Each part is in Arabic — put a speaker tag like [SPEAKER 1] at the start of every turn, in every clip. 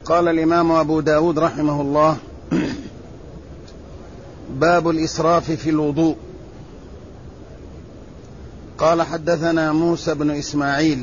[SPEAKER 1] قال الإمام أبو داود رحمه الله: باب الإسراف في الوضوء. قال: حدثنا موسى بن إسماعيل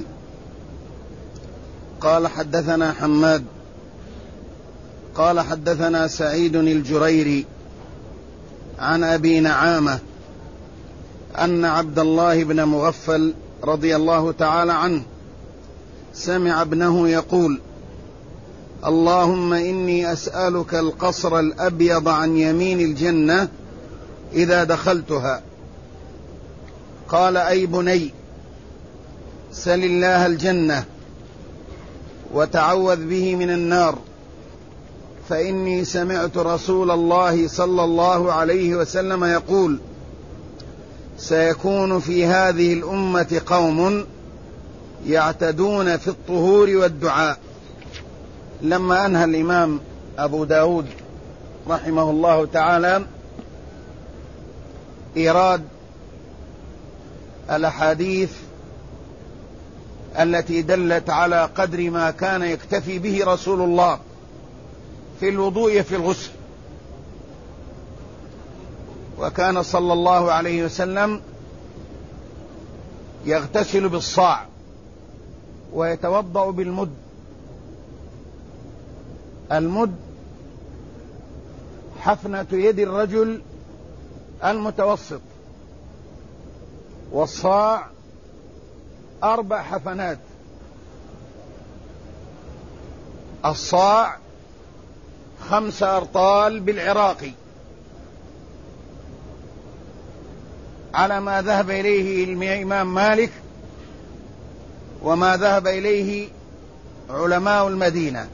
[SPEAKER 1] قال حدثنا حماد قال حدثنا سعيد الجريري عن أبي نعامة أن عبد الله بن مغفل رضي الله تعالى عنه سمع ابنه يقول: اللهم إني أسألك القصر الأبيض عن يمين الجنة إذا دخلتها. قال: أي بني، سل الله الجنة وتعوذ به من النار، فإني سمعت رسول الله صلى الله عليه وسلم يقول: سيكون في هذه الأمة قوم يعتدون في الطهور والدعاء. لما أنهى الإمام أبو داود رحمه الله تعالى إيراد الأحاديث التي دلت على قدر ما كان يكتفي به رسول الله في الوضوء في الغسل، وكان صلى الله عليه وسلم يغتسل بالصاع ويتوضأ بالمد. المد حفنة يد الرجل المتوسط، والصاع 4 حفنات. الصاع 5 أرطال بالعراقي على ما ذهب إليه الإمام مالك وما ذهب إليه علماء المدينة.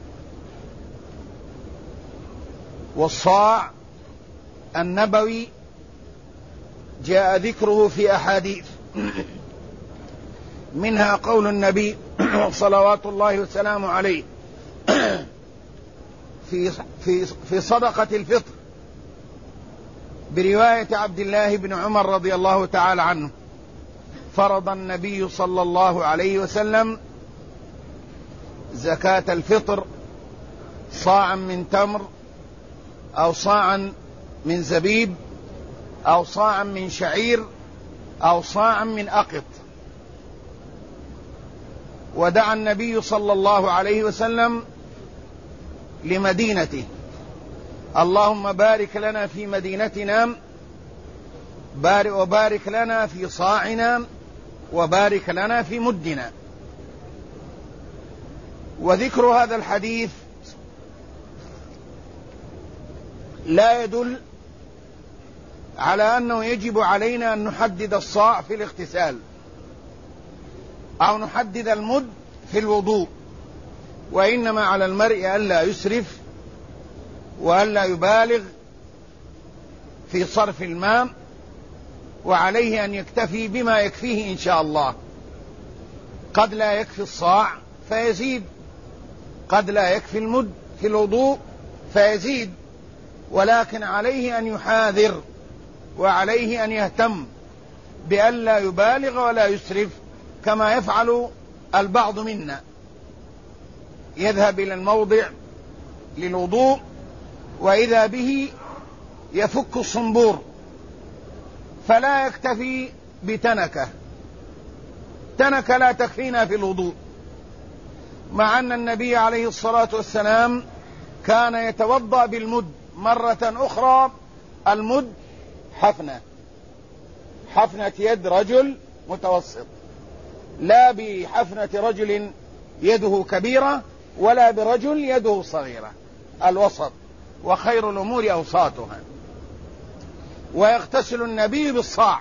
[SPEAKER 1] والصاع النبوي جاء ذكره في أحاديث، منها قول النبي صلوات الله وسلامه عليه في صدقة الفطر برواية عبد الله بن عمر رضي الله تعالى عنه: فرض النبي صلى الله عليه وسلم زكاة الفطر صاعا من تمر، أو صاعا من زبيب، أو صاعا من شعير، أو صاعا من أقط. ودعا النبي صلى الله عليه وسلم لمدينته: اللهم بارك لنا في مدينتنا، وبارك لنا في صاعنا، وبارك لنا في مدنا. وذكر هذا الحديث لا يدل على أنه يجب علينا أن نحدد الصاع في الاغتسال أو نحدد المد في الوضوء، وإنما على المرء ألا يسرف وألا يبالغ في صرف الماء، وعليه أن يكتفي بما يكفيه إن شاء الله. قد لا يكفي الصاع فيزيد، قد لا يكفي المد في الوضوء فيزيد، ولكن عليه أن يحاذر وعليه أن يهتم بألا يبالغ ولا يسرف كما يفعل البعض منا، يذهب إلى الموضع للوضوء وإذا به يفك الصنبور، فلا يكتفي بتنكة. تنكة لا تكفينا في الوضوء، مع أن النبي عليه الصلاة والسلام كان يتوضأ بالمد. مرة أخرى المد حفنة يد رجل متوسط، لا بحفنة رجل يده كبيرة ولا برجل يده صغيرة، الوسط، وخير الأمور أوساطها. ويغتسل النبي بالصاع،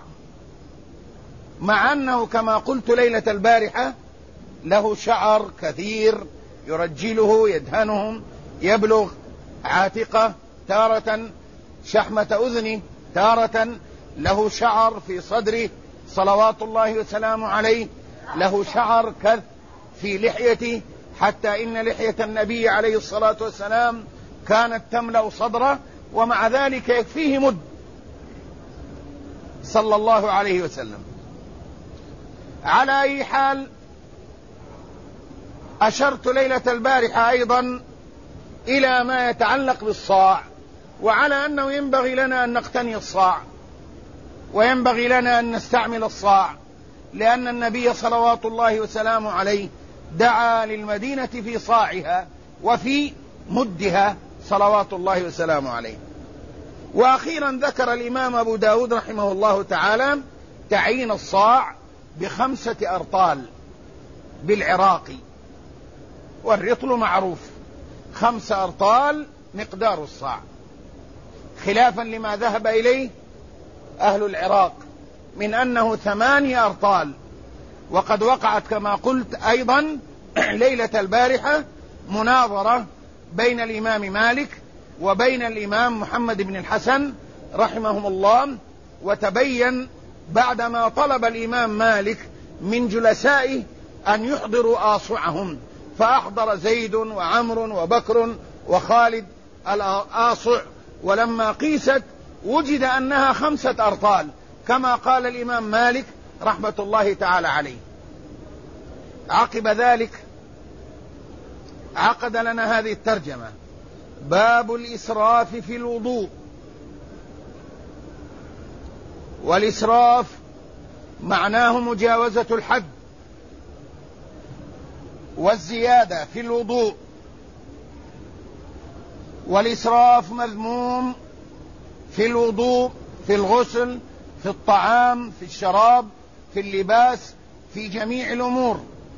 [SPEAKER 1] مع أنه كما قلت ليلة البارحة له شعر كثير يرجله يدهنهم، يبلغ عاتقة، تارة شحمة أذنه، تارة له شعر في صدره صلوات الله وسلامه عليه، له شعر كث في لحيته، حتى إن لحية النبي عليه الصلاة والسلام كانت تملأ صدره، ومع ذلك يكفيه مد صلى الله عليه وسلم. على أي حال، أشرت ليلة البارحة أيضا إلى ما يتعلق بالصاع، وعلى أنه ينبغي لنا أن نقتني الصاع وينبغي لنا أن نستعمل الصاع، لأن النبي صلوات الله وسلامه عليه دعا للمدينة في صاعها وفي مدها صلوات الله وسلامه عليه. وأخيرا ذكر الإمام أبو داود رحمه الله تعالى تعيين الصاع ب5 أرطال بالعراقي، والرطل معروف 5 أرطال مقدار الصاع، خلافا لما ذهب إليه أهل العراق من أنه 8 أرطال. وقد وقعت كما قلت أيضا ليلة البارحة مناظرة بين الإمام مالك وبين الإمام محمد بن الحسن رحمهم الله، وتبين بعدما طلب الإمام مالك من جلسائه أن يحضروا آصعهم، فأحضر زيد وعمر وبكر وخالد الآصع، ولما قيست وجد أنها 5 أرطال كما قال الإمام مالك رحمة الله تعالى عليه. عقب ذلك عقد لنا هذه الترجمة: باب الإسراف في الوضوء. والإسراف معناه مجاوزة الحد والزيادة في الوضوء، والإسراف مذموم في الوضوء، في الغسل، في الطعام، في الشراب، في اللباس، في جميع الأمور.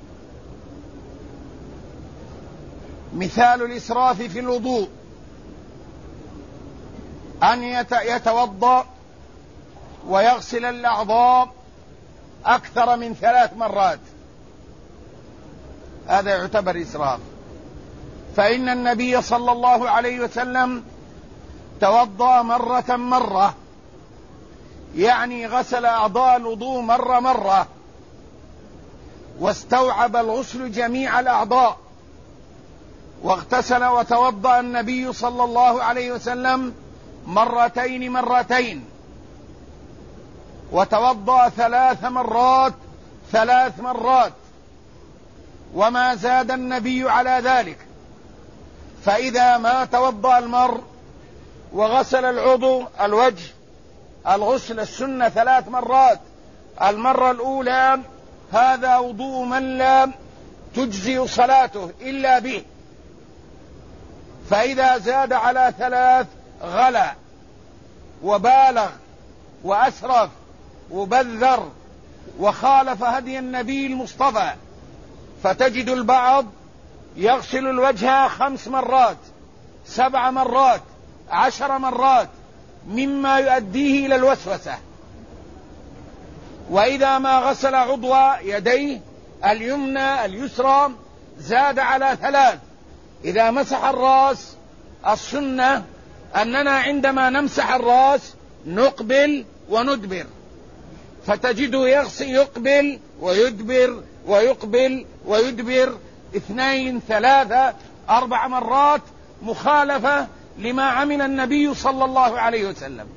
[SPEAKER 1] مثال الإسراف في الوضوء أن يتوضأ ويغسل الأعضاء أكثر من 3 مرات، هذا يعتبر إسراف. فإن النبي صلى الله عليه وسلم توضأ مرة، يعني غسل أعضاء الوضوء مرة، واستوعب الغسل جميع الأعضاء، واغتسل وتوضأ النبي صلى الله عليه وسلم مرتين، وتوضأ 3 مرات، وما زاد النبي على ذلك. فإذا ما توضأ المرء وغسل العضو الوجه الغسل السنة 3 مرات، المرة الأولى هذا وضوء من لا تجزي صلاته إلا به، فإذا زاد على 3 غلا وبالغ وأسرف وبذر وخالف هدي النبي المصطفى. فتجد البعض يغسل الوجه 5 مرات، 7 مرات، 10 مرات، مما يؤديه إلى الوسوسة. وإذا ما غسل عضو يديه اليمنى اليسرى زاد على 3. إذا مسح الرأس السنة أننا عندما نمسح الرأس نقبل وندبر، فتجده يقبل ويدبر ويقبل ويدبر 2 3 4 مرات، مخالفة لما عمل النبي صلى الله عليه وسلم.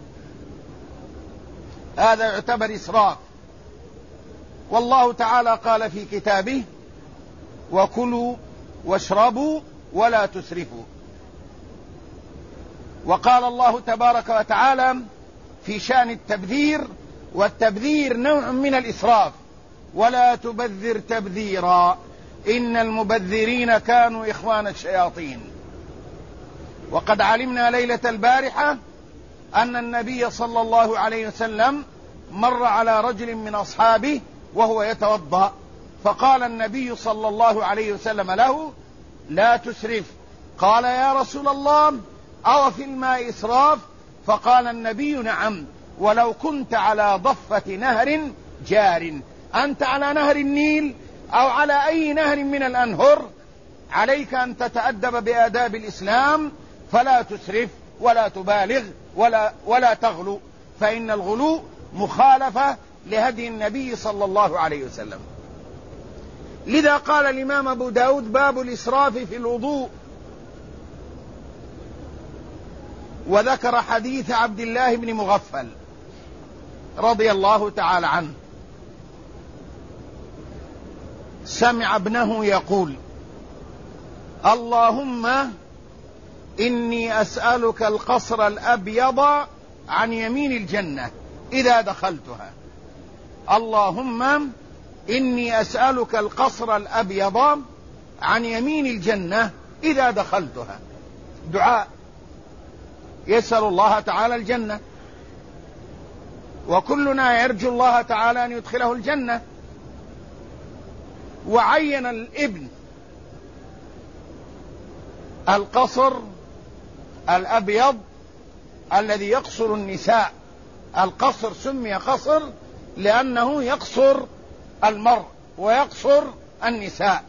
[SPEAKER 1] هذا يعتبر إسراف. والله تعالى قال في كتابه: وكلوا واشربوا ولا تسرفوا. وقال الله تبارك وتعالى في شأن التبذير: والتبذير نوع من الإسراف، ولا تبذر تبذيرا إن المبذرين كانوا إخوان الشياطين. وقد علمنا ليلة البارحة أن النبي صلى الله عليه وسلم مر على رجل من أصحابه وهو يتوضأ، فقال النبي صلى الله عليه وسلم له: لا تسرف. قال: يا رسول الله، أو في الماء إسراف؟ فقال النبي: نعم، ولو كنت على ضفة نهر جار. أنت على نهر النيل أو على أي نهر من الأنهر، عليك أن تتأدب بآداب الإسلام، فلا تسرف ولا تبالغ ولا تغلو، فإن الغلو مخالفة لهدي النبي صلى الله عليه وسلم. لذا قال الإمام أبو داود: باب الإسراف في الوضوء. وذكر حديث عبد الله بن مغفل رضي الله تعالى عنه، سمع ابنه يقول: اللهم إني أسألك القصر الأبيض عن يمين الجنة إذا دخلتها. اللهم إني أسألك القصر الأبيض عن يمين الجنة إذا دخلتها. دعاء يسأل الله تعالى الجنة، وكلنا يرجو الله تعالى أن يدخله الجنة. وعين الابن القصر الأبيض الذي يقصر النساء. القصر سمي قصر لأنه يقصر المرء ويقصر النساء.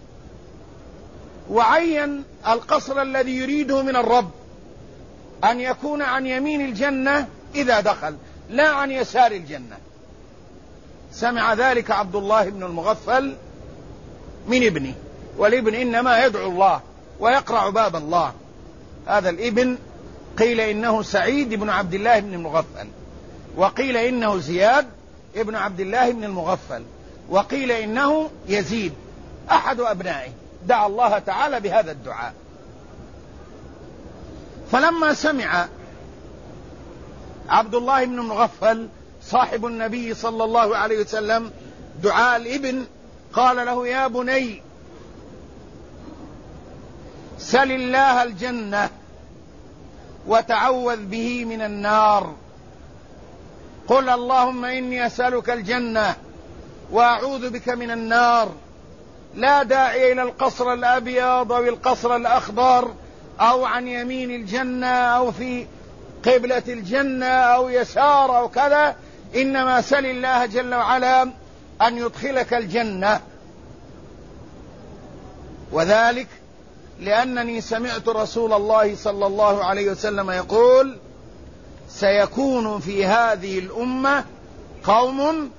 [SPEAKER 1] وعين القصر الذي يريده من الرب أن يكون عن يمين الجنة إذا دخل، لا عن يسار الجنة. سمع ذلك عبد الله بن المغفل من ابنه، والابن إنما يدعو الله ويقرع باب الله. هذا الابن قيل إنه سعيد بن عبد الله بن المغفل، وقيل إنه زياد ابن عبد الله بن المغفل، وقيل إنه يزيد أحد أبنائه. دعا الله تعالى بهذا الدعاء. فلما سمع عبد الله بن المغفل صاحب النبي صلى الله عليه وسلم دعاء الابن قال له: يا بني سل الله الجنة وتعوذ به من النار. قل اللهم إني أسألك الجنة وأعوذ بك من النار. لا داعي إلى القصر الأبيض أو القصر الأخضر أو عن يمين الجنة أو في قبلة الجنة أو يسار أو كذا، إنما سل الله جل وعلا أن يدخلك الجنة. وذلك لأنني سمعت رسول الله صلى الله عليه وسلم يقول: سيكون في هذه الأمة قوم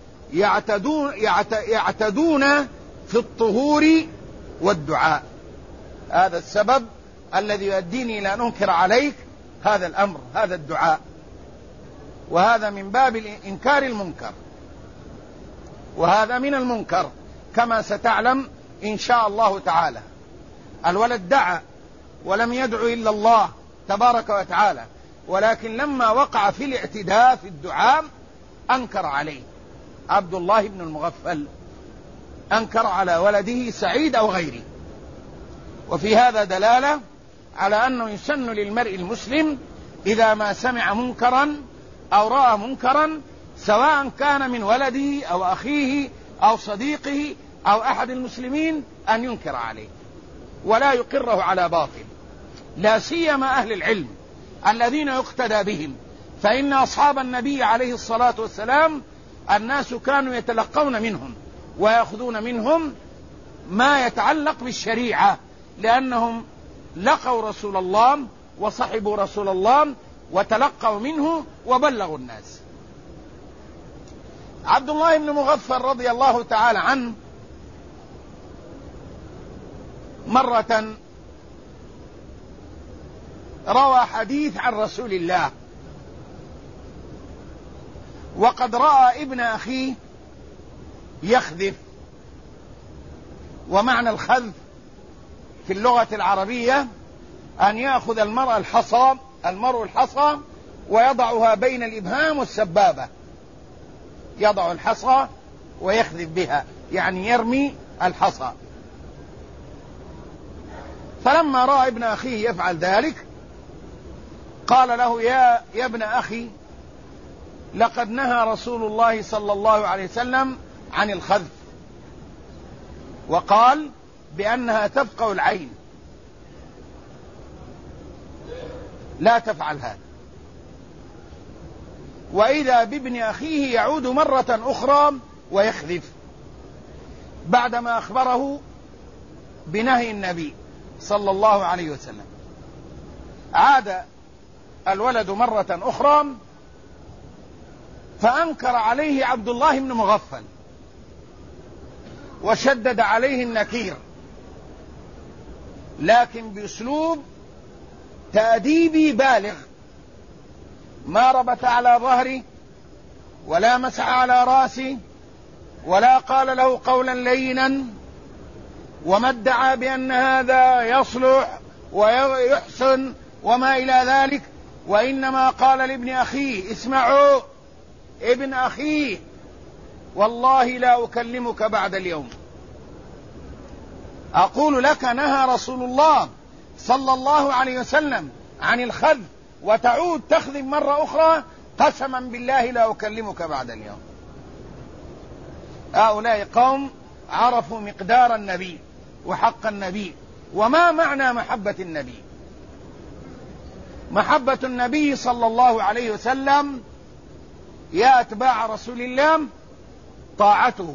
[SPEAKER 1] يعتدون في الطهور والدعاء. هذا السبب الذي يؤديني إلى أن أنكر عليك هذا الأمر، هذا الدعاء. وهذا من باب إنكار المنكر، وهذا من المنكر كما ستعلم إن شاء الله تعالى. الولد دعا ولم يدعو إلا الله تبارك وتعالى، ولكن لما وقع في الاعتداء في الدعاء أنكر عليه. عبد الله بن المغفل أنكر على ولده سعيد أو غيره. وفي هذا دلالة على أنه يسن للمرء المسلم إذا ما سمع منكرا أو رأى منكرا، سواء كان من ولده أو أخيه أو صديقه أو أحد المسلمين، أن ينكر عليه ولا يقره على باطل، لا سيما أهل العلم الذين يقتدى بهم. فإن أصحاب النبي عليه الصلاة والسلام الناس كانوا يتلقون منهم ويأخذون منهم ما يتعلق بالشريعة، لأنهم لقوا رسول الله وصحبوا رسول الله وتلقوا منه وبلغوا الناس. عبد الله بن مغفل رضي الله تعالى عنه مرة روى حديث عن رسول الله، وقد رأى ابن أخيه يخذف. ومعنى الخذف في اللغة العربية أن يأخذ المرء الحصى ويضعها بين الإبهام والسبابة، يضع الحصى ويخذف بها، يعني يرمي الحصى. فلما رأى ابن أخيه يفعل ذلك قال له: يا ابن أخي، لقد نهى رسول الله صلى الله عليه وسلم عن الخذف، وقال بأنها تفقع العين، لا تفعل هذا. وإذا بابن أخيه يعود مرة أخرى ويخذف بعدما أخبره بنهي النبي صلى الله عليه وسلم. عاد الولد مرة أخرى فأنكر عليه عبد الله بن مغفل وشدد عليه النكير، لكن بأسلوب تأديبي بالغ، ما ربط على ظهري ولا مسح على راسي ولا قال له قولا لينا وما ادعى بأن هذا يصلح ويحسن وما إلى ذلك، وإنما قال لابن أخيه: اسمعوا ابن أخيه، والله لا أكلمك بعد اليوم. أقول لك: نهى رسول الله صلى الله عليه وسلم عن الخذف، وتعود تخذف مرة أخرى، قسما بالله لا أكلمك بعد اليوم. هؤلاء قوم عرفوا مقدار النبي وحق النبي. وما معنى محبة النبي؟ محبة النبي صلى الله عليه وسلم يا أتباع رسول الله طاعته،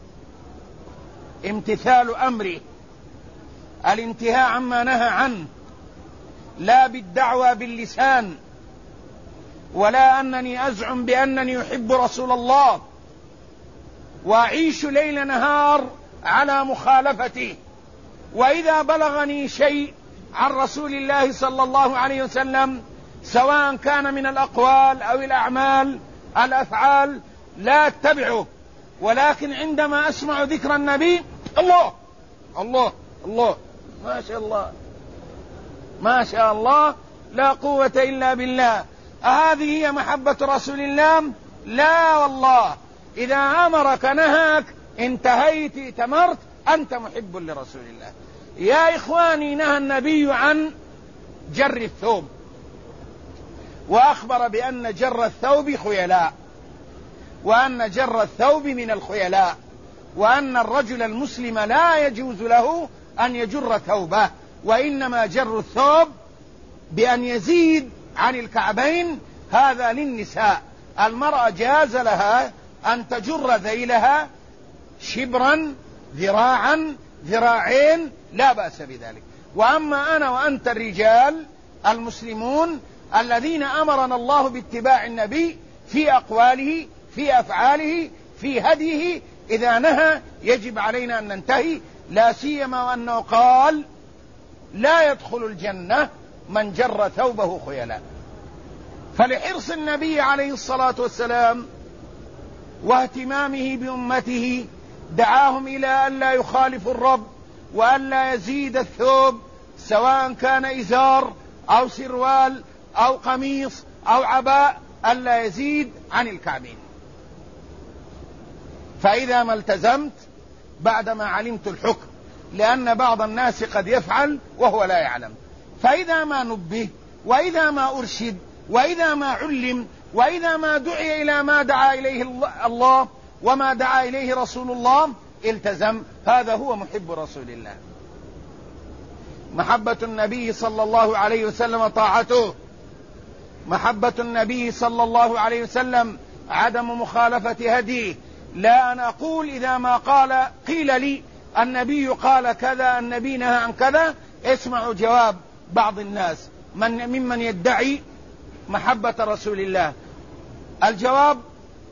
[SPEAKER 1] امتثال أمره، الانتهاء عما نهى عنه، لا بالدعوى باللسان، ولا أنني أزعم بأنني أحب رسول الله وأعيش ليل نهار على مخالفته، وإذا بلغني شيء عن رسول الله صلى الله عليه وسلم سواء كان من الأقوال أو الأفعال لا أتبعه، ولكن عندما أسمع ذكر النبي الله الله الله، ما شاء الله ما شاء الله، لا قوة إلا بالله. هذه هي محبة رسول الله؟ لا والله، إذا أمرك نهاك انتهيت ائتمرت، أنت محب لرسول الله. يا إخواني، نهى النبي عن جر الثوب، وأخبر بأن جر الثوب خيلاء، وأن جر الثوب من الخيلاء، وأن الرجل المسلم لا يجوز له أن يجر ثوبه، وإنما جر الثوب بأن يزيد عن الكعبين هذا للنساء. المرأة جاز لها أن تجر ذيلها شبرا ذراعا ذراعين، لا بأس بذلك. وأما أنا وأنت الرجال المسلمون الذين أمرنا الله باتباع النبي في أقواله في أفعاله في هديه، إذا نهى يجب علينا أن ننتهي، لا سيما وأنه قال: لا يدخل الجنة من جر ثوبه خيلاء. فلحرص النبي عليه الصلاة والسلام واهتمامه بأمته دعاهم إلى أن لا يخالفوا الرب، وأن لا يزيد الثوب سواء كان إزار أو سروال أو قميص أو عباء، أن لا يزيد عن الكعبين. فإذا ما التزمت بعدما علمت الحكم، لأن بعض الناس قد يفعل وهو لا يعلم، فإذا ما نبه، وإذا ما أرشد، وإذا ما علم، وإذا ما دعي إلى ما دعا إليه الله وما دعا إليه رسول الله التزم. هذا هو محب رسول الله. محبة النبي صلى الله عليه وسلم طاعته، محبة النبي صلى الله عليه وسلم عدم مخالفة هديه. لا أنا أقول إذا ما قيل لي النبي قال كذا، النبي نهى عن كذا، اسمعوا جواب بعض الناس ممن يدعي محبة رسول الله. الجواب: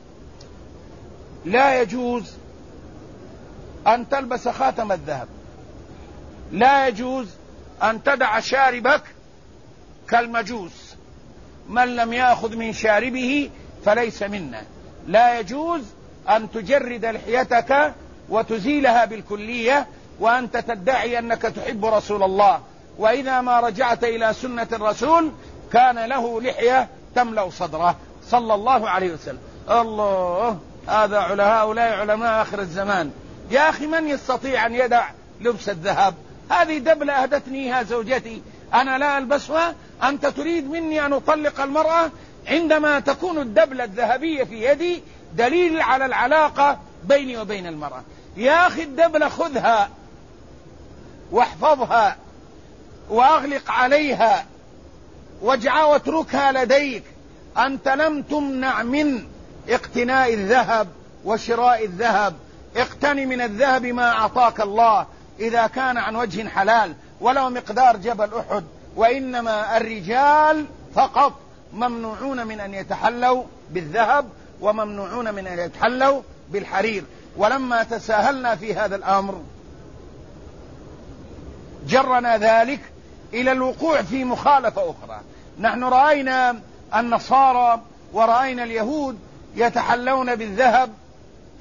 [SPEAKER 1] لا يجوز أن تلبس خاتم الذهب، لا يجوز أن تدع شاربك كالمجوس، من لم يأخذ من شاربه فليس منا. لا يجوز أن تجرد لحيتك وتزيلها بالكلية وأنت تدعي أنك تحب رسول الله. وإذا ما رجعت إلى سنة الرسول كان له لحية تملأ صدره صلى الله عليه وسلم. الله، هؤلاء علماء آخر الزمان. يا أخي، من يستطيع أن يدع لبس الذهب؟ هذه دبلة أهدتنيها زوجتي، أنا لا ألبسها، أنت تريد مني أن أطلق المرأة عندما تكون الدبلة الذهبية في يدي دليل على العلاقة بيني وبين المرأة. يا أخي، الدبلة خذها واحفظها وأغلق عليها واتركها لديك. أنت لم تمنع من اقتناء الذهب وشراء الذهب، اقتني من الذهب ما أعطاك الله إذا كان عن وجه حلال ولو مقدار جبل أحد. وإنما الرجال فقط ممنوعون من أن يتحلوا بالذهب وممنوعون من أن يتحلوا بالحرير. ولما تساهلنا في هذا الأمر جرنا ذلك إلى الوقوع في مخالفة أخرى. نحن رأينا النصارى ورأينا اليهود يتحلون بالذهب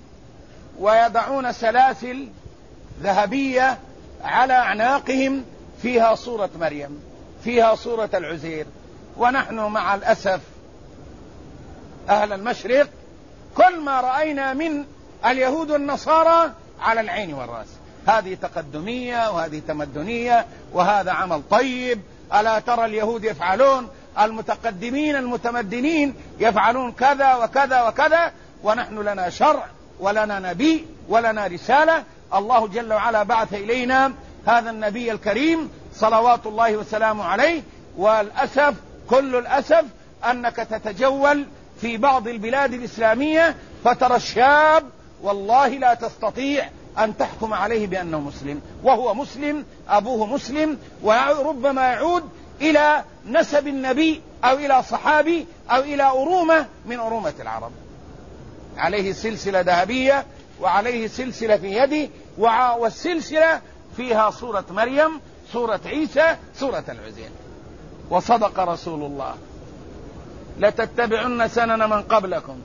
[SPEAKER 1] ويضعون سلاسل ذهبية على أعناقهم فيها صورة مريم، فيها صورة العزير، ونحن مع الأسف أهل المشرق كل ما رأينا من اليهود والنصارى على العين والرأس. هذه تقدمية وهذه تمدنية وهذا عمل طيب. ألا ترى اليهود يفعلون، المتقدمين المتمدنين يفعلون كذا وكذا وكذا، ونحن لنا شرع ولنا نبي ولنا رسالة. الله جل وعلا بعث إلينا هذا النبي الكريم صلوات الله وسلامه عليه. والأسف كل الأسف أنك تتجول في بعض البلاد الإسلامية فترى الشاب والله لا تستطيع أن تحكم عليه بأنه مسلم، وهو مسلم، أبوه مسلم، وربما يعود إلى نسب النبي أو إلى صحابي أو إلى أرومة من أرومة العرب، عليه سلسلة ذهبية وعليه سلسلة في يده، والسلسلة فيها صورة مريم، صورة عيسى، صورة العزير. وصدق رسول الله: لتتبعن سنن من قبلكم،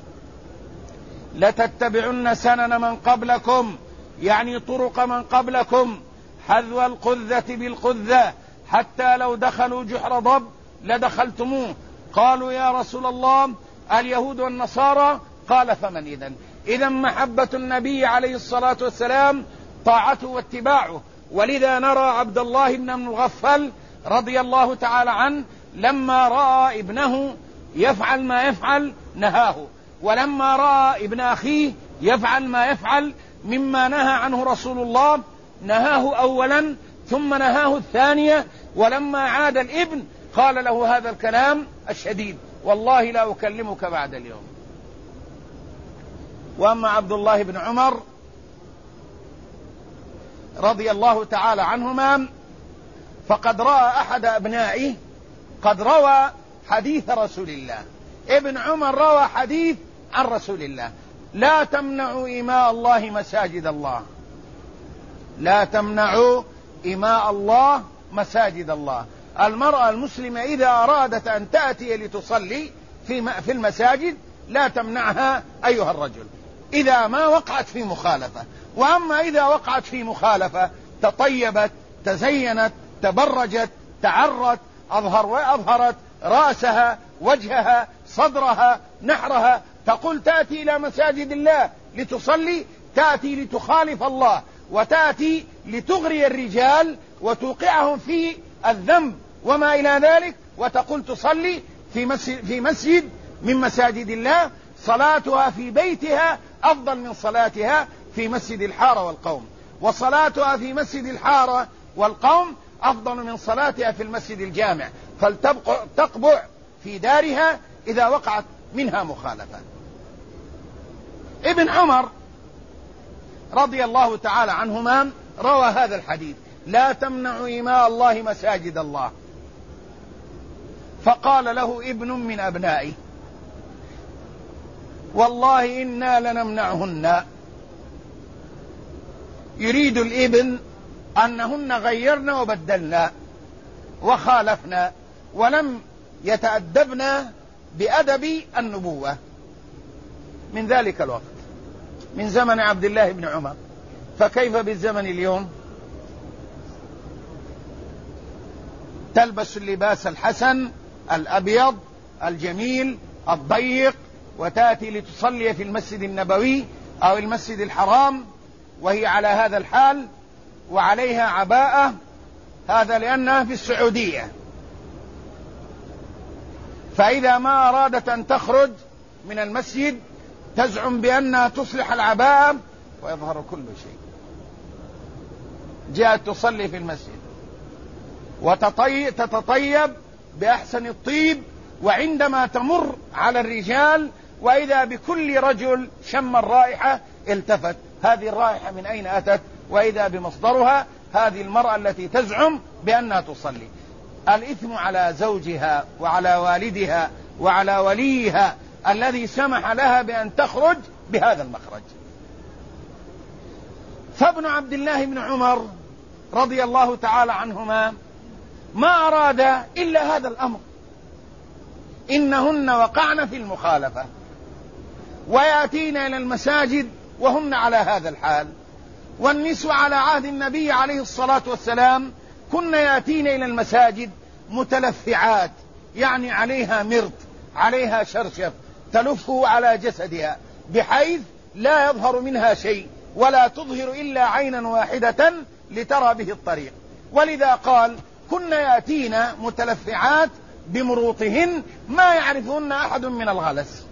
[SPEAKER 1] لتتبعن سنن من قبلكم، يعني طرق من قبلكم، حذو القذة بالقذة، حتى لو دخلوا جحر ضب لدخلتموه. قالوا: يا رسول الله اليهود والنصارى. قال: فمن إذن؟ إذن محبة النبي عليه الصلاة والسلام طاعته واتباعه. ولذا نرى عبد الله بن مغفل رضي الله تعالى عنه لما رأى ابنه يفعل ما يفعل نهاه، ولما رأى ابن أخيه يفعل ما يفعل مما نهى عنه رسول الله نهاه أولا ثم نهاه الثانية. ولما عاد الابن قال له هذا الكلام الشديد: والله لا أكلمك بعد اليوم. وأما عبد الله بن عمر رضي الله تعالى عنهما فقد رأى أحد أبنائه قد روى حديث رسول الله. ابن عمر روى حديث عن رسول الله: لا تمنعوا إماء الله مساجد الله، لا تمنعوا إماء الله مساجد الله. المرأة المسلمة إذا أرادت أن تأتي لتصلي في المساجد لا تمنعها أيها الرجل، إذا ما وقعت في مخالفة. وأما إذا وقعت في مخالفة تطيبت، تزينت، تبرجت، تعرت، أظهرت رأسها، وجهها، صدرها، نحرها، تقول تأتي إلى مساجد الله لتصلي، تأتي لتخالف الله، وتأتي لتغري الرجال وتوقعهم في الذنب وما إلى ذلك، وتقول تصلي في مسجد من مساجد الله، صلاتها في بيتها أفضل من صلاتها في مسجد الحارة والقوم، وصلاتها في مسجد الحارة والقوم أفضل من صلاتها في المسجد الجامع، فلتقبع في دارها إذا وقعت منها مخالفة. ابن عمر رضي الله تعالى عنهما روى هذا الحديث: لا تمنعوا إماء الله مساجد الله. فقال له ابن من أبنائه: والله إنا لنمنعهن. يريد الابن أنهن غيرنا وبدلنا وخالفنا ولم يتأدبنا بأدب النبوة من ذلك الوقت، من زمن عبد الله بن عمر. فكيف بالزمن اليوم؟ تلبس اللباس الحسن الأبيض الجميل الضيق وتأتي لتصلي في المسجد النبوي أو المسجد الحرام وهي على هذا الحال وعليها عباءة، هذا لأنها في السعودية. فإذا ما أرادت أن تخرج من المسجد تزعم بأنها تصلح العباءة ويظهر كل شيء. جاءت تصلي في المسجد وتتطيب بأحسن الطيب، وعندما تمر على الرجال وإذا بكل رجل شم الرائحة التفت: هذه الرائحة من أين أتت؟ وإذا بمصدرها هذه المرأة التي تزعم بأنها تصلي. الإثم على زوجها وعلى والدها وعلى وليها الذي سمح لها بأن تخرج بهذا المخرج. فابن عبد الله بن عمر رضي الله تعالى عنهما ما أراد إلا هذا الأمر، إنهن وقعن في المخالفة ويأتين إلى المساجد وهن على هذا الحال. والنسوة على عهد النبي عليه الصلاة والسلام كن يأتين إلى المساجد متلفعات، يعني عليها مرط، عليها شرشف تلفه على جسدها بحيث لا يظهر منها شيء ولا تظهر إلا عينا واحدة لترى به الطريق. ولذا قال كن يأتين متلفعات بمروطهن ما يعرفهن أحد من الغلس.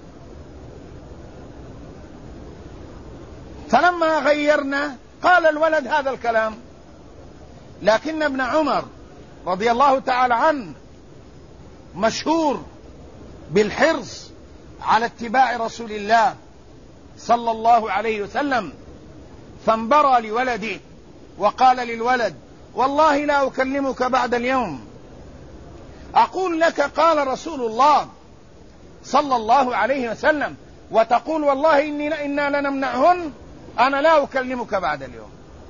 [SPEAKER 1] فلما غيرنا قال الولد هذا الكلام، لكن ابن عمر رضي الله تعالى عنه مشهور بالحرص على اتباع رسول الله صلى الله عليه وسلم، فانبرى لولده وقال للولد والله لا أكلمك بعد اليوم، أقول لك قال رسول الله صلى الله عليه وسلم وتقول والله إنا لنمنعهن، أنا لا أكلمك بعد اليوم.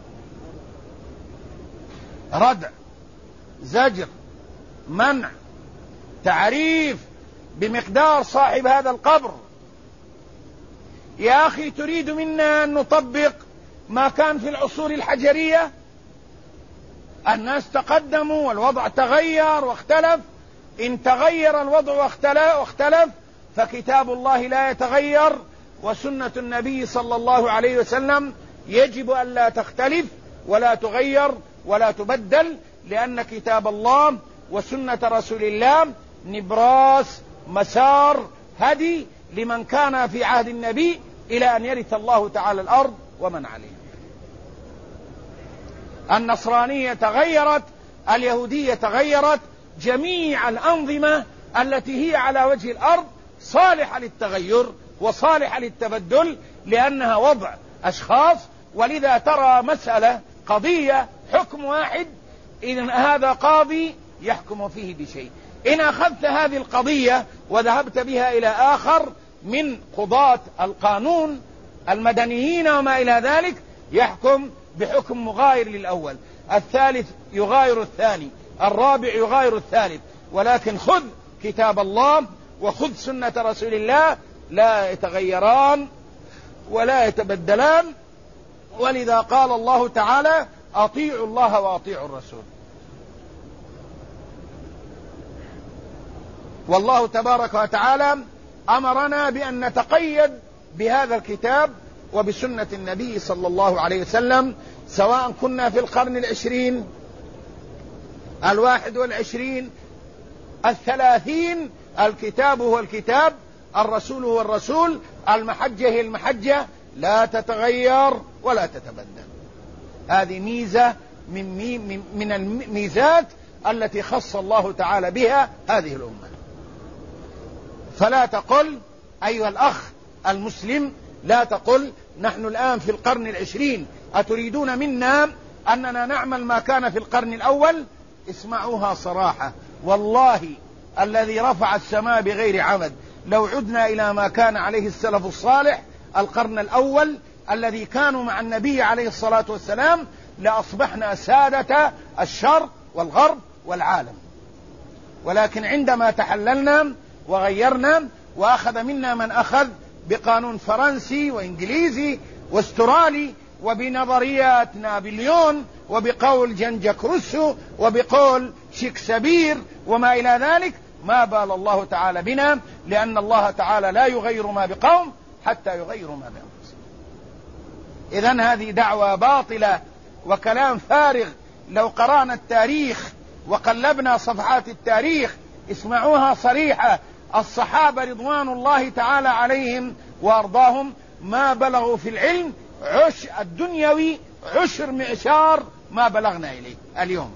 [SPEAKER 1] ردع، زجر، منع، تعريف بمقدار صاحب هذا القبر. يا أخي تريد منا أن نطبق ما كان في العصور الحجرية؟ الناس تقدموا والوضع تغير واختلف. إن تغير الوضع واختلف فكتاب الله لا يتغير، وسنة النبي صلى الله عليه وسلم يجب أن لا تختلف ولا تغير ولا تبدل، لأن كتاب الله وسنة رسول الله نبراس مسار هدي لمن كان في عهد النبي إلى أن يرث الله تعالى الأرض ومن عليها. النصرانية تغيرت، اليهودية تغيرت، جميع الأنظمة التي هي على وجه الأرض صالحة للتغير وصالحة للتبدل، لأنها وضع أشخاص. ولذا ترى مسألة قضية حكم واحد، إذن هذا قاضي يحكم فيه بشيء. إن أخذت هذه القضية وذهبت بها إلى آخر من قضاة القانون المدنيين وما إلى ذلك، يحكم بحكم مغاير للأول، الثالث يغاير الثاني، الرابع يغاير الثالث. ولكن خذ كتاب الله وخذ سنة رسول الله، لا يتغيران ولا يتبدلان. ولذا قال الله تعالى أطيعوا الله وأطيعوا الرسول. والله تبارك وتعالى أمرنا بأن نتقيد بهذا الكتاب وبسنة النبي صلى الله عليه وسلم، سواء كنا في القرن 20 21 30. الكتاب هو الكتاب، الرسول هو الرسول، المحجة هي المحجة، لا تتغير ولا تتبدل. هذه ميزة من الميزات التي خص الله تعالى بها هذه الأمة. فلا تقل أيها الأخ المسلم، لا تقل نحن الآن في القرن 20 أتريدون منا أننا نعمل ما كان في القرن الأول؟ اسمعوها صراحة، والله الذي رفع السماء بغير عمد، لو عدنا إلى ما كان عليه السلف الصالح القرن الأول الذي كانوا مع النبي عليه الصلاة والسلام، لأصبحنا سادة الشرق والغرب والعالم. ولكن عندما تحللنا وغيرنا وأخذ منا من أخذ بقانون فرنسي وإنجليزي واسترالي وبنظريات نابليون وبقول جنجك روسو وبقول شكسبير وما إلى ذلك، ما بال الله تعالى بنا، لأن الله تعالى لا يغير ما بقوم حتى يغيروا ما بأنفسهم. إذن هذه دعوة باطلة وكلام فارغ. لو قرأنا التاريخ وقلبنا صفحات التاريخ اسمعوها صريحة، الصحابة رضوان الله تعالى عليهم وأرضاهم ما بلغوا في العلم الدنيوي عشر معشار ما بلغنا إليه اليوم.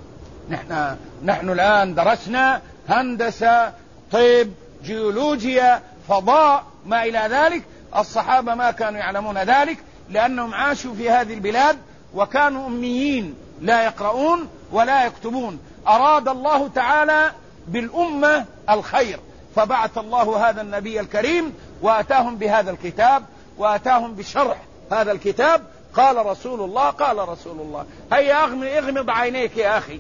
[SPEAKER 1] نحن الآن درسنا هندسة، طب، جيولوجيا، فضاء، ما إلى ذلك. الصحابة ما كانوا يعلمون ذلك لأنهم عاشوا في هذه البلاد وكانوا أميين لا يقرؤون ولا يكتبون. أراد الله تعالى بالأمة الخير فبعث الله هذا النبي الكريم وأتاهم بهذا الكتاب وأتاهم بشرح هذا الكتاب. قال رسول الله قال رسول الله. هيا اغمض عينيك يا أخي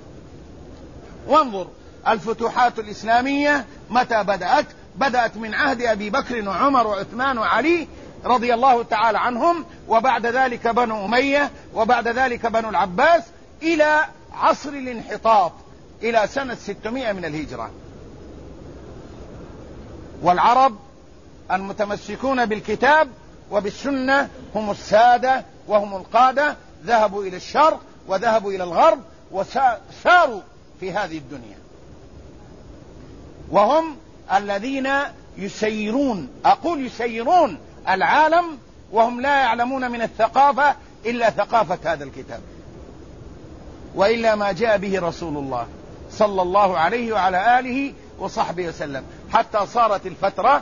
[SPEAKER 1] وانظر الفتوحات الإسلامية متى بدأت. بدأت من عهد أبي بكر وعمر وعثمان وعلي رضي الله تعالى عنهم، وبعد ذلك بنو أمية، وبعد ذلك بنو العباس، إلى عصر الانحطاط إلى سنة 600 من الهجرة. والعرب المتمسكون بالكتاب وبالسنة هم السادة وهم القادة، ذهبوا إلى الشرق وذهبوا إلى الغرب وساروا في هذه الدنيا، وهم الذين يسيرون، أقول يسيرون العالم، وهم لا يعلمون من الثقافة إلا ثقافة هذا الكتاب، وإلا ما جاء به رسول الله صلى الله عليه وعلى آله وصحبه وسلم، حتى صارت الفترة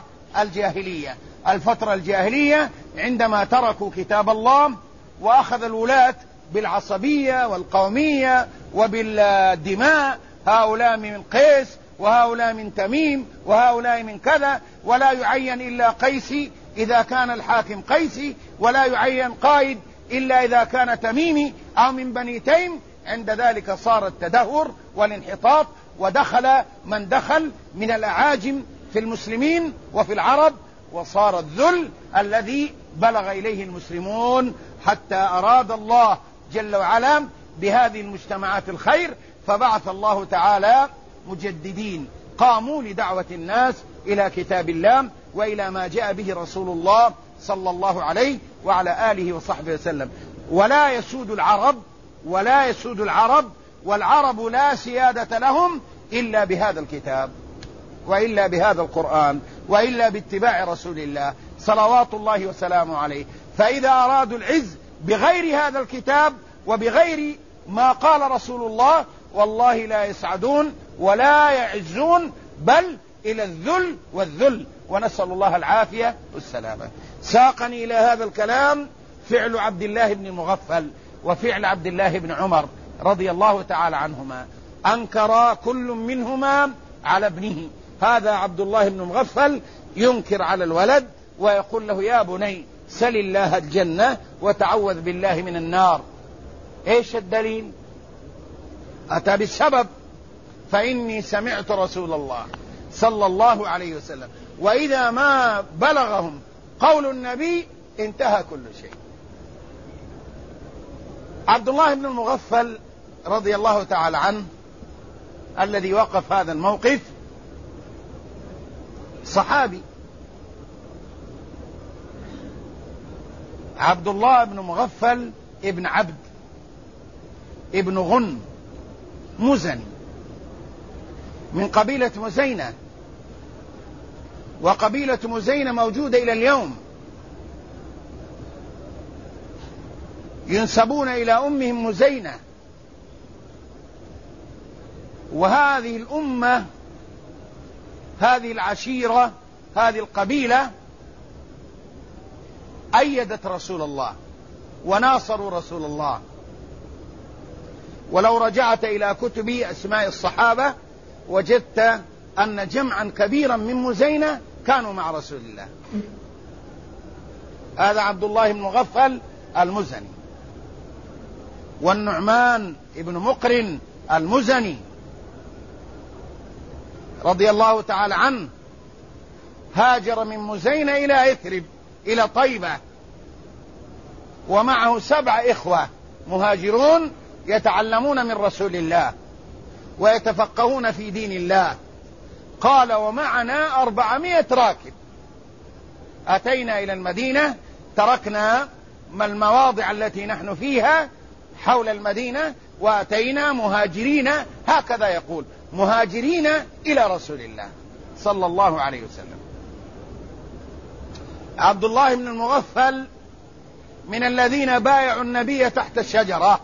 [SPEAKER 1] الجاهلية عندما تركوا كتاب الله وأخذ الولاة بالعصبية والقومية وبالدماء، هؤلاء من قيس وهؤلاء من تميم وهؤلاء من كذا، ولا يعين إلا قيسي إذا كان الحاكم قيسي، ولا يعين قائد إلا إذا كان تميمي أو من بني تيم. عند ذلك صار التدهور والانحطاط، ودخل من دخل من الأعاجم في المسلمين وفي العرب، وصار الذل الذي بلغ إليه المسلمون، حتى أراد الله جل وعلا بهذه المجتمعات الخير، فبعث الله تعالى مجددين قاموا لدعوة الناس إلى كتاب الله وإلى ما جاء به رسول الله صلى الله عليه وعلى آله وصحبه وسلم. ولا يسود العرب والعرب لا سيادة لهم إلا بهذا الكتاب، وإلا بهذا القرآن، وإلا باتباع رسول الله صلوات الله وسلامه عليه. فإذا أرادوا العز بغير هذا الكتاب وبغير ما قال رسول الله، والله لا يسعدون ولا يعزون، بل إلى الذل والذل، ونسأل الله العافية والسلامة. ساقني إلى هذا الكلام فعل عبد الله بن المغفل وفعل عبد الله بن عمر رضي الله تعالى عنهما، أنكر كل منهما على ابنه. هذا عبد الله بن المغفل ينكر على الولد ويقول له: يا بني سل الله الجنة وتعوذ بالله من النار. ايش الدليل؟ أتى بالسبب: فإني سمعت رسول الله صلى الله عليه وسلم. وإذا ما بلغهم قول النبي انتهى كل شيء. عبد الله بن المغفل رضي الله تعالى عنه الذي وقف هذا الموقف صحابي. عبد الله بن مغفل ابن عبد ابن غن مزني من قبيلة مزينة، وقبيلة مزينة موجودة إلى اليوم، ينسبون إلى أمهم مزينة. وهذه الأمة، هذه العشيرة، هذه القبيلة أيدت رسول الله وناصروا رسول الله. ولو رجعت إلى كتب أسماء الصحابة وجدت أن جمعا كبيرا من مزينة كانوا مع رسول الله. هذا عبد الله بن مغفل المزني، والنعمان بن مقرن المزني رضي الله تعالى عنه هاجر من مزينة إلى يثرب إلى طيبة، ومعه 7 إخوة مهاجرون يتعلمون من رسول الله ويتفقهون في دين الله. قال: ومعنا 400 راكب. أتينا إلى المدينة، تركنا المواضع التي نحن فيها حول المدينة وأتينا مهاجرين، هكذا يقول، مهاجرين إلى رسول الله صلى الله عليه وسلم. عبد الله بن المغفل من الذين بايعوا النبي تحت الشجرة،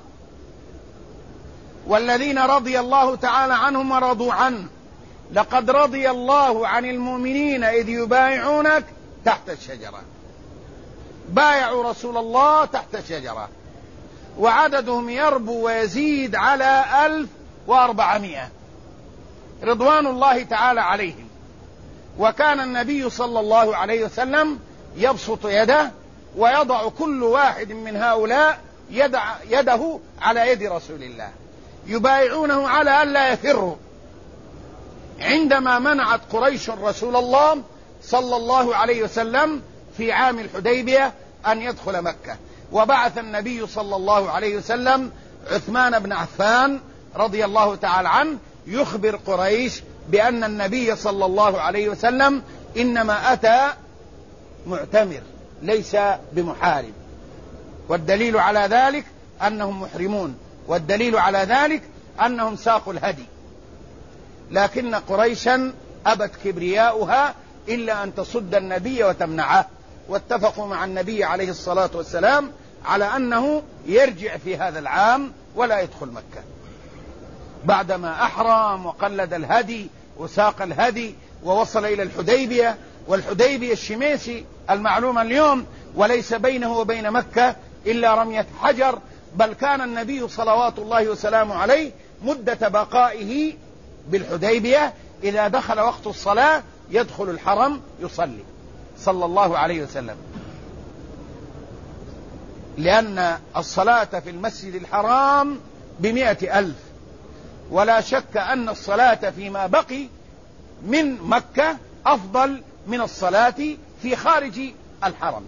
[SPEAKER 1] والذين رضي الله تعالى عنهم ورضوا عنه. لقد رضي الله عن المؤمنين إذ يبايعونك تحت الشجرة. بايعوا رسول الله تحت الشجرة، وعددهم يربو ويزيد على 1400 رضوان الله تعالى عليهم. وكان النبي صلى الله عليه وسلم يبسط يده ويضع كل واحد من هؤلاء يده على يد رسول الله، يبايعونه على ألا يفروا. عندما منعت قريش رسول الله صلى الله عليه وسلم في عام الحديبية أن يدخل مكة، وبعث النبي صلى الله عليه وسلم عثمان بن عفان رضي الله تعالى عنه يخبر قريش بأن النبي صلى الله عليه وسلم إنما أتى معتمر ليس بمحارب، والدليل على ذلك أنهم محرمون، والدليل على ذلك أنهم ساقوا الهدي. لكن قريشا أبت كبرياؤها إلا أن تصد النبي وتمنعه، واتفقوا مع النبي عليه الصلاة والسلام على أنه يرجع في هذا العام ولا يدخل مكة، بعدما أحرم وقلد الهدي وساق الهدي ووصل إلى الحديبية، والحديبية الشميسي المعلومة اليوم، وليس بينه وبين مكة إلا رمية حجر، بل كان النبي صلوات الله وسلامه عليه مدة بقائه بالحديبية إذا دخل وقت الصلاة يدخل الحرم يصلي صلى الله عليه وسلم، لأن الصلاة في المسجد الحرام ب100,000، ولا شك أن الصلاة فيما بقي من مكة أفضل من الصلاة في خارج الحرم.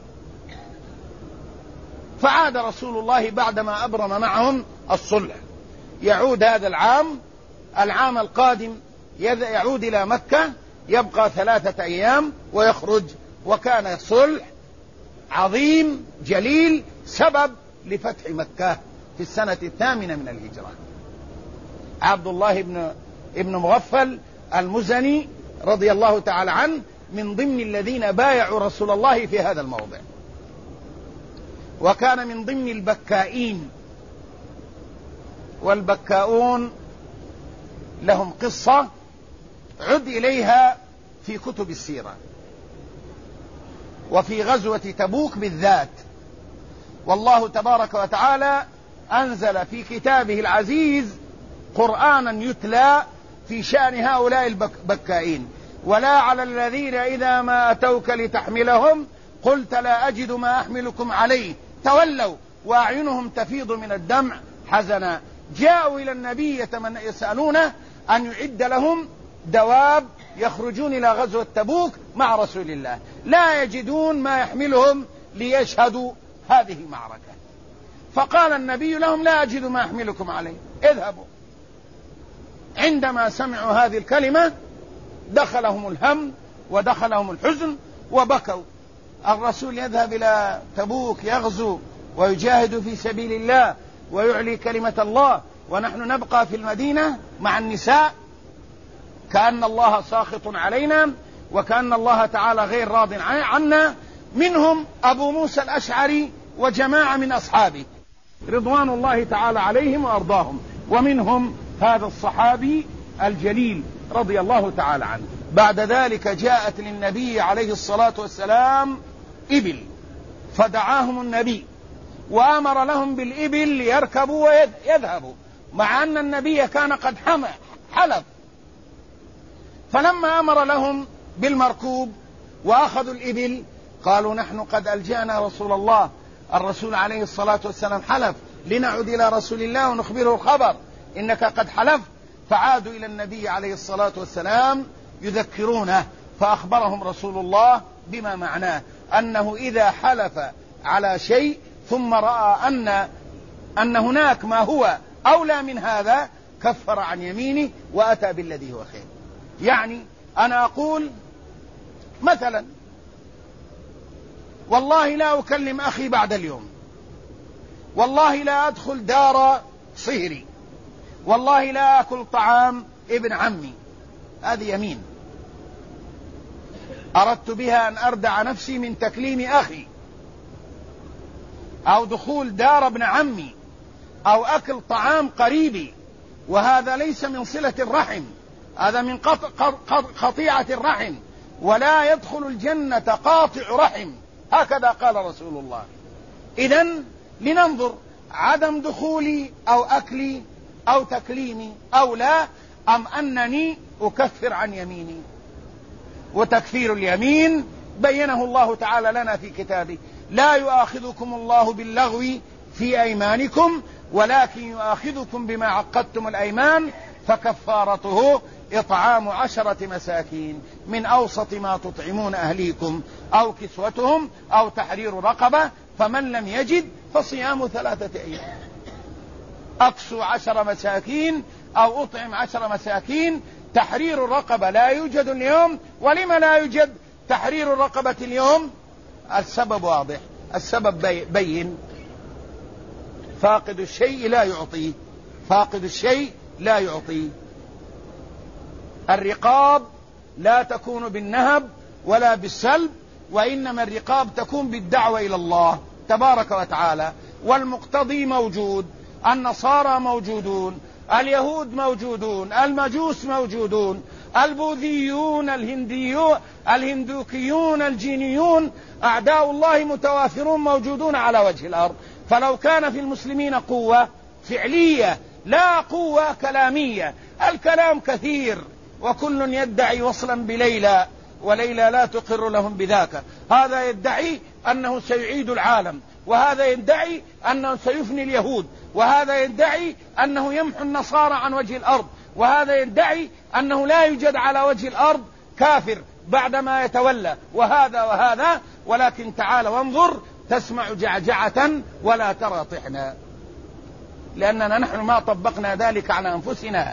[SPEAKER 1] فعاد رسول الله بعدما أبرم معهم الصلح، يعود هذا العام القادم يعود إلى مكة، يبقى 3 أيام ويخرج، وكان صلح عظيم جليل سبب لفتح مكة في السنة 8 من الهجرة. عبد الله ابن مغفل المزني رضي الله تعالى عنه من ضمن الذين بايعوا رسول الله في هذا الموضع، وكان من ضمن البكائين، والبكاؤون لهم قصة عد إليها في كتب السيرة وفي غزوة تبوك بالذات. والله تبارك وتعالى أنزل في كتابه العزيز قرآنا يتلى في شأن هؤلاء البكائين: ولا على الذين إذا ما أتوك لتحملهم قلت لا أجد ما أحملكم عليه تولوا وأعينهم تفيض من الدمع حزنا جاءوا إلى النبي يسألونه أن يعد لهم دواب يخرجون إلى غزوة تبوك مع رسول الله، لا يجدون ما يحملهم ليشهدوا هذه المعركة، فقال النبي لهم لا أجد ما أحملكم عليه اذهبوا. عندما سمعوا هذه الكلمة دخلهم الهم ودخلهم الحزن وبكوا. الرسول يذهب إلى تبوك يغزو ويجاهد في سبيل الله ويعلي كلمة الله، ونحن نبقى في المدينة مع النساء كأن الله ساخط علينا وكأن الله تعالى غير راض عنا. منهم أبو موسى الأشعري وجماعة من أصحابه رضوان الله تعالى عليهم وأرضاهم، ومنهم هذا الصحابي الجليل رضي الله تعالى عنه. بعد ذلك جاءت للنبي عليه الصلاة والسلام إبل، فدعاهم النبي وأمر لهم بالإبل ليركبوا ويذهبوا، مع أن النبي كان قد حلف. فلما أمر لهم بالمركوب وأخذوا الإبل قالوا نحن قد ألجأنا رسول الله، الرسول عليه الصلاة والسلام حلف، لنعد إلى رسول الله ونخبره الخبر إنك قد حلفت. فعادوا إلى النبي عليه الصلاة والسلام يذكرونه، فأخبرهم رسول الله بما معناه، أنه إذا حلف على شيء ثم رأى أن هناك ما هو أولى من هذا كفر عن يمينه وأتى بالذي هو خير. يعني أنا أقول مثلا والله لا أكلم أخي بعد اليوم، والله لا أدخل دار صهري، والله لا أكل طعام ابن عمي، هذه يمين أردت بها أن أردع نفسي من تكليم أخي، أو دخول دار ابن عمي، أو أكل طعام قريبي، وهذا ليس من صلة الرحم، هذا من قطيعة الرحم، ولا يدخل الجنة قاطع رحم، هكذا قال رسول الله. إذن لننظر عدم دخولي أو أكلي أو تكليمي أو لا، أم أنني أكفر عن يميني. وتكفير اليمين بينه الله تعالى لنا في كتابه: لا يؤاخذكم الله باللغو في أيمانكم ولكن يؤاخذكم بما عقدتم الأيمان فكفارته إطعام 10 مساكين من أوسط ما تطعمون أهليكم أو كسوتهم أو تحرير رقبة، فمن لم يجد فصيام 3 أيام. أكسو 10 مساكين أو أطعم 10 مساكين. تحرير الرقبة لا يوجد اليوم. ولما لا يوجد تحرير الرقبة اليوم؟ السبب واضح، السبب بين. فاقد الشيء لا يعطيه، فاقد الشيء لا يعطيه. الرقاب لا تكون بالنهب ولا بالسلب، وإنما الرقاب تكون بالدعوة إلى الله تبارك وتعالى. والمقتضي موجود، النصارى موجودون، اليهود موجودون، المجوس موجودون، البوذيون، الهندوكيون، الجينيون، أعداء الله متوافرون موجودون على وجه الأرض. فلو كان في المسلمين قوة فعلية لا قوة كلامية، الكلام كثير وكل يدعي وصلا بليلى وليلى لا تقر لهم بذاك. هذا يدعي أنه سيعيد العالم، وهذا يدعي أنه سيفني اليهود، وهذا يدعي أنه يمحو النصارى عن وجه الأرض، وهذا يدعي أنه لا يوجد على وجه الأرض كافر بعدما يتولى، وهذا. ولكن تعال وانظر، تسمع جعجعة ولا ترى طحنا، لأننا نحن ما طبقنا ذلك على أنفسنا،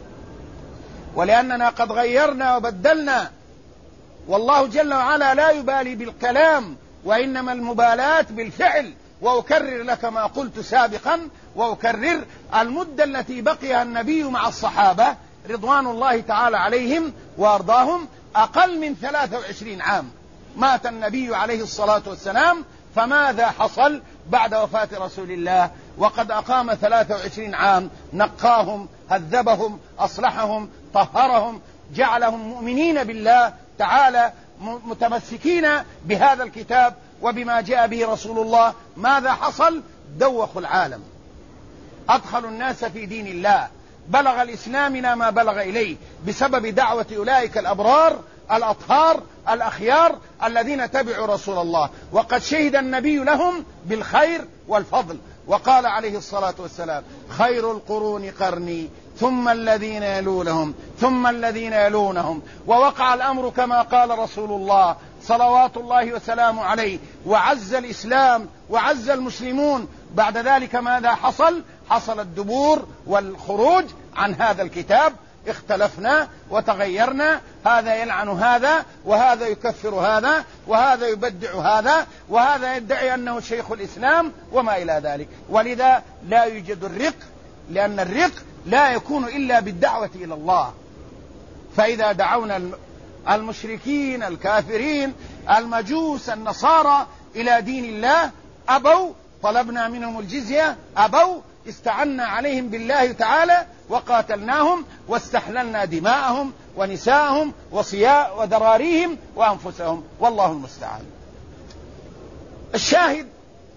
[SPEAKER 1] ولأننا قد غيرنا وبدلنا. والله جل وعلا لا يبالي بالكلام، وإنما المبالاة بالفعل. وأكرر لك ما قلت سابقا وأكرر: المدة التي بقيها النبي مع الصحابة رضوان الله تعالى عليهم وأرضاهم أقل من 23 عام. مات النبي عليه الصلاة والسلام، فماذا حصل بعد وفاة رسول الله؟ وقد أقام 23 عام، نقاهم، هذبهم، أصلحهم، طهرهم، جعلهم مؤمنين بالله تعالى، متمسكين بهذا الكتاب وبما جاء به رسول الله. ماذا حصل؟ دوخوا العالم، أدخلوا الناس في دين الله، بلغ الإسلامنا ما بلغ إليه بسبب دعوة أولئك الأبرار الأطهار الأخيار الذين تبعوا رسول الله. وقد شهد النبي لهم بالخير والفضل، وقال عليه الصلاة والسلام: خير القرون قرني ثم الذين يلونهم ثم الذين يلونهم. ووقع الأمر كما قال رسول الله صلوات الله وسلامه عليه، وعز الإسلام وعز المسلمون. بعد ذلك ماذا حصل؟ حصل الدبور والخروج عن هذا الكتاب، اختلفنا وتغيرنا، هذا يلعن هذا، وهذا يكفر هذا، وهذا يبدع هذا، وهذا يدعي أنه شيخ الإسلام وما إلى ذلك. ولذا لا يوجد الرق، لأن الرق لا يكون إلا بالدعوة إلى الله. فإذا دعونا المشركين الكافرين المجوس النصارى إلى دين الله أبوا، طلبنا منهم الجزية أبوا، استعنا عليهم بالله تعالى وقاتلناهم واستحللنا دماءهم ونساءهم وذراريهم وأنفسهم، والله المستعان. الشاهد: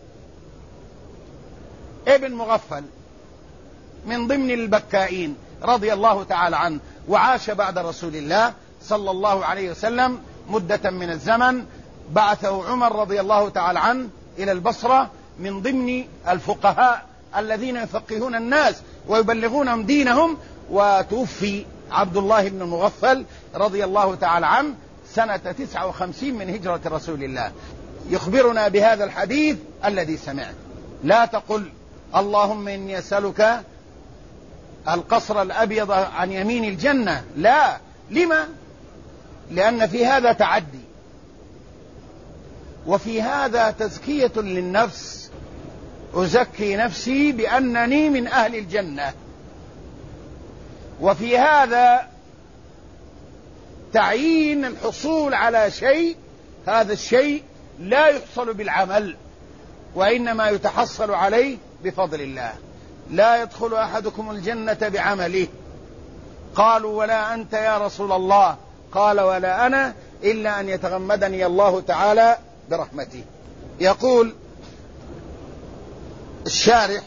[SPEAKER 1] ابن مغفل من ضمن البكائين رضي الله تعالى عنه، وعاش بعد رسول الله صلى الله عليه وسلم مدة من الزمن. بعثه عمر رضي الله تعالى عنه إلى البصرة من ضمن الفقهاء الذين يفقهون الناس ويبلغونهم دينهم. وتوفي عبد الله بن مغفل رضي الله تعالى عنه سنة 59 من هجرة رسول الله. يخبرنا بهذا الحديث الذي سمعت: لا تقل اللهم إني أسألك القصر الأبيض عن يمين الجنة، لا. لما؟ لأن في هذا تعدي، وفي هذا تزكية للنفس، أزكي نفسي بأنني من أهل الجنة، وفي هذا تعيين الحصول على شيء، هذا الشيء لا يحصل بالعمل وإنما يتحصل عليه بفضل الله. لا يدخل أحدكم الجنة بعمله. قالوا: ولا أنت يا رسول الله؟ قال: ولا أنا، إلا أن يتغمدني الله تعالى برحمته. يقول الشارح: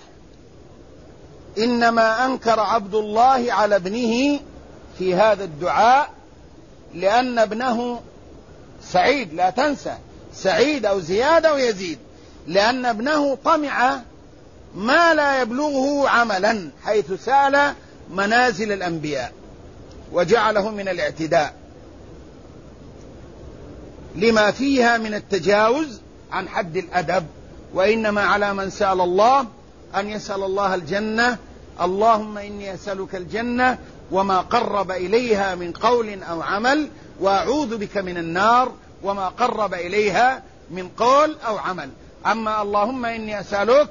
[SPEAKER 1] إنما أنكر عبد الله على ابنه في هذا الدعاء لأن ابنه سعيد، لا تنسى سعيد أو زياد أو يزيد، لأن ابنه طمع ما لا يبلغه عملا، حيث سال منازل الأنبياء وجعله من الاعتداء لما فيها من التجاوز عن حد الأدب. وإنما على من سأل الله أن يسأل الله الجنة اللهم إني أسألك الجنة وما قرب إليها من قول أو عمل، وأعوذ بك من النار وما قرب إليها من قول أو عمل. أما اللهم إني أسألك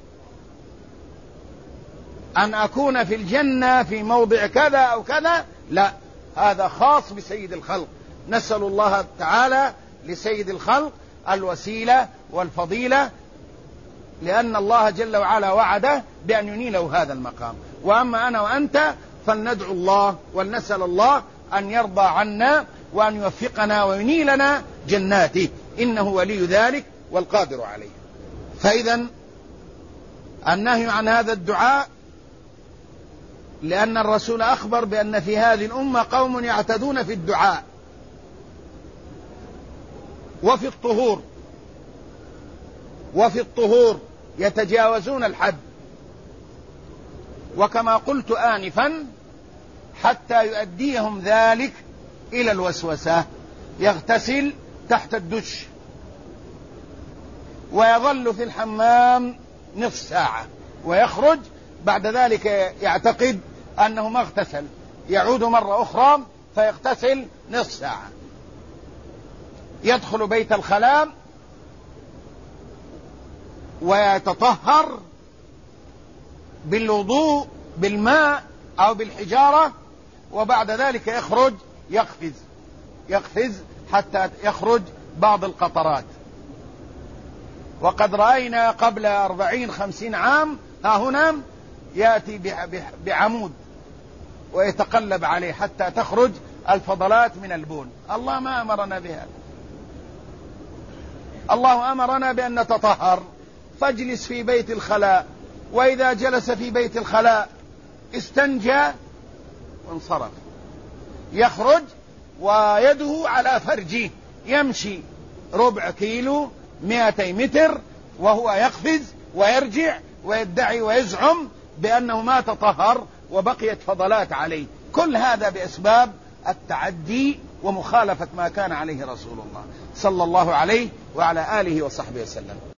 [SPEAKER 1] أن أكون في الجنة في موضع كذا أو كذا، لا، هذا خاص بسيد الخلق. نسأل الله تعالى لسيد الخلق الوسيلة والفضيلة، لأن الله جل وعلا وعده بأن ينيله هذا المقام. وأما أنا وأنت فلندعو الله ولنسأل الله أن يرضى عنا وأن يوفقنا وينيلنا جناته، إنه ولي ذلك والقادر عليه. فإذا النهي عن هذا الدعاء لأن الرسول أخبر بأن في هذه الأمة قوم يعتدون في الدعاء وفي الطهور يتجاوزون الحد. وكما قلت آنفا حتى يؤديهم ذلك إلى الوسوسة، يغتسل تحت الدش ويظل في الحمام نصف ساعة ويخرج بعد ذلك يعتقد أنه ما اغتسل، يعود مرة أخرى فيغتسل نصف ساعة، يدخل بيت الخلاء ويتطهر بالوضوء بالماء أو بالحجارة، وبعد ذلك يخرج يقفز حتى يخرج بعض القطرات. وقد رأينا قبل 40-50 عام ها هنا يأتي بعمود ويتقلب عليه حتى تخرج الفضلات من البول. الله ما أمرنا بهذا، الله أمرنا بأن نتطهر. فاجلس في بيت الخلاء، وإذا جلس في بيت الخلاء استنجى وانصرف، يخرج ويده على فرجه، يمشي 1/4 كيلو 200 متر وهو يقفز ويرجع ويدعي ويزعم بأنه ما تطهر وبقيت فضلات عليه. كل هذا بأسباب التعدي ومخالفة ما كان عليه رسول الله صلى الله عليه وعلى آله وصحبه وسلم.